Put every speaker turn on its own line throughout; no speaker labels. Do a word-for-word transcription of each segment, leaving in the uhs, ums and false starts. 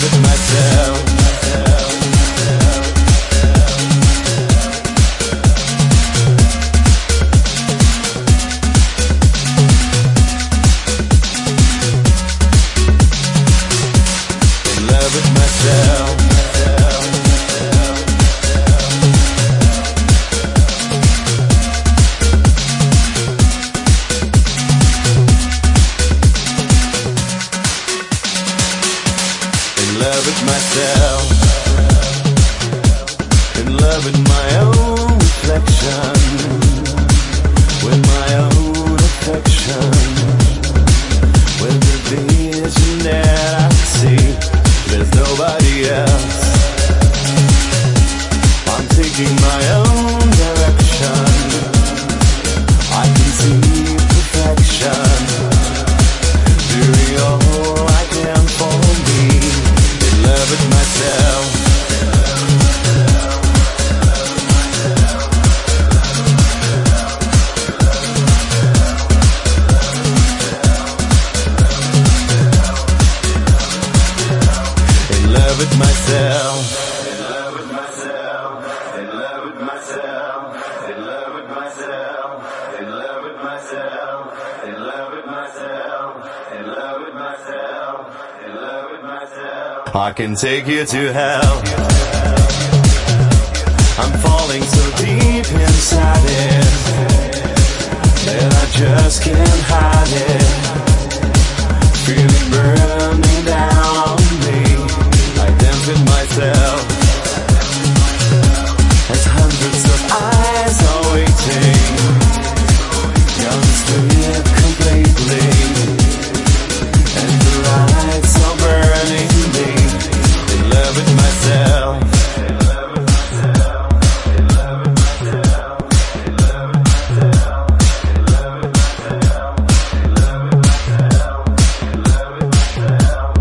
love with myself. In love with myself. In love with myself, in love with my own reflection, with my own affection, with the vision that I see, there's nobody else. I'm taking my own direction, I can see perfection, doing all I can for me. In love with myself. In love with myself. In love with myself. In love with myself. In love with myself. In love with myself. In love with myself. In love with myself. In love with myself. I can take you to hell. I'm falling so deep inside it that I just can't hide it. Feeling burning down on me. I dance with myself as hundreds of eyes are waiting. Young strip completely, and the lights are burning me. In love with myself. In love with myself. In love with myself. In love with myself. In love with myself. In love with myself. In love with myself.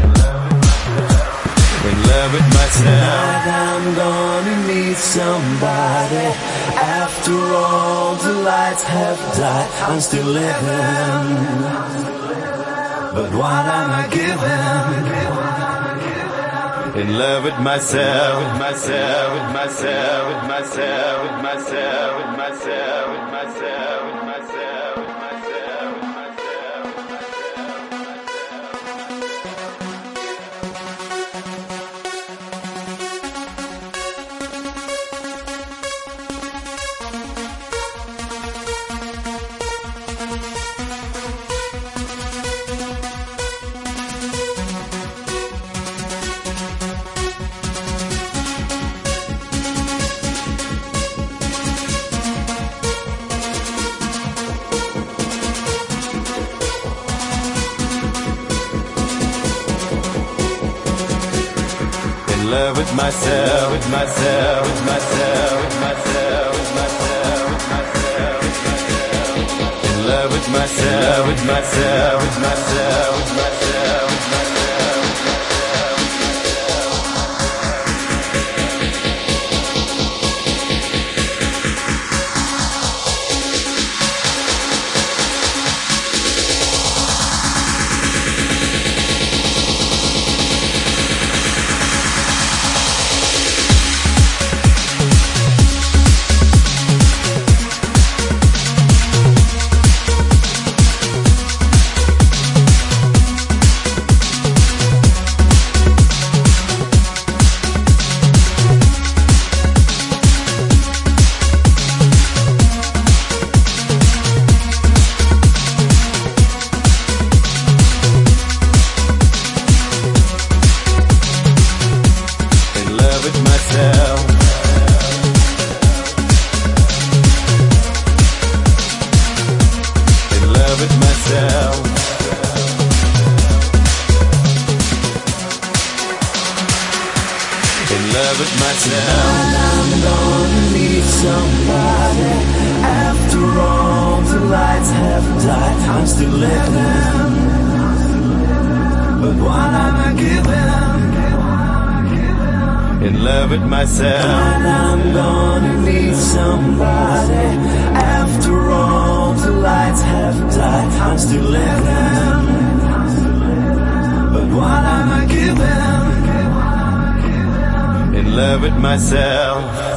In love with myself. Tonight I'm gonna meet somebody. After all the lights have died, I'm still living. But what am I giving? In love with myself, with myself, with myself, with myself, with myself, with myself, with myself, with myself, with myself, with In love with myself, with myself, with myself, with myself, with myself, with myself, with myself. In love with myself, with myself, with myself, with myself, with myself. love with myself.
And I'm gonna need somebody. After all the lights have died, I'm still living. But what am I giving?
In love with myself.
And I'm gonna need somebody. After all the lights have died, I'm still living. But what am I giving?
love it myself.